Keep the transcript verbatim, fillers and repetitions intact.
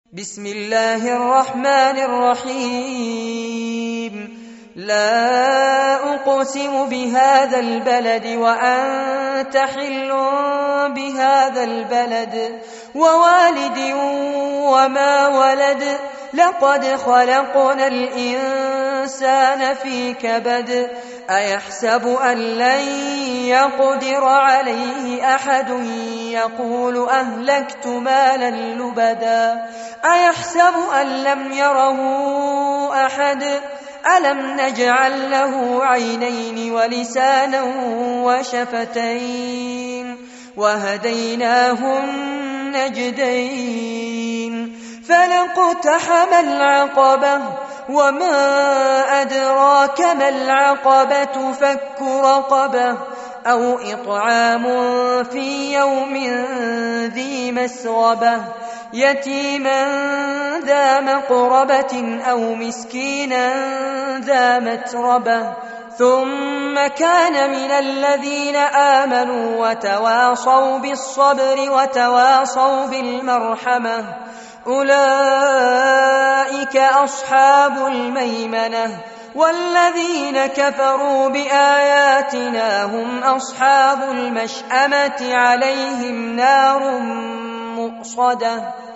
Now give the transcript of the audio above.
بسم الله الرحمن الرحيم لا أقسم بهذا البلد وأنت حل بهذا البلد ووالد وما ولد لقد خلقنا الإنسان في كبد أيحسب أن لن يقدر عليه أحد يقول أهلكت مالا لبدا أيحسب أن لم يره أحد ألم نجعل له عينين ولسانا وشفتين وهديناه النجدين فلاقتحم العقبة وما أدراك ما العقبة فك رقبة أو إطعام في يوم ذي مسغبة يتيما ذا مقربة أو مسكينا ذا متربة ثم كان من الذين آمنوا وتواصوا بالصبر وتواصوا بالمرحمة أولئك أصحاب الميمنة والذين كفروا بآياتنا هم أصحاب المشأمة عليهم نار مؤصدة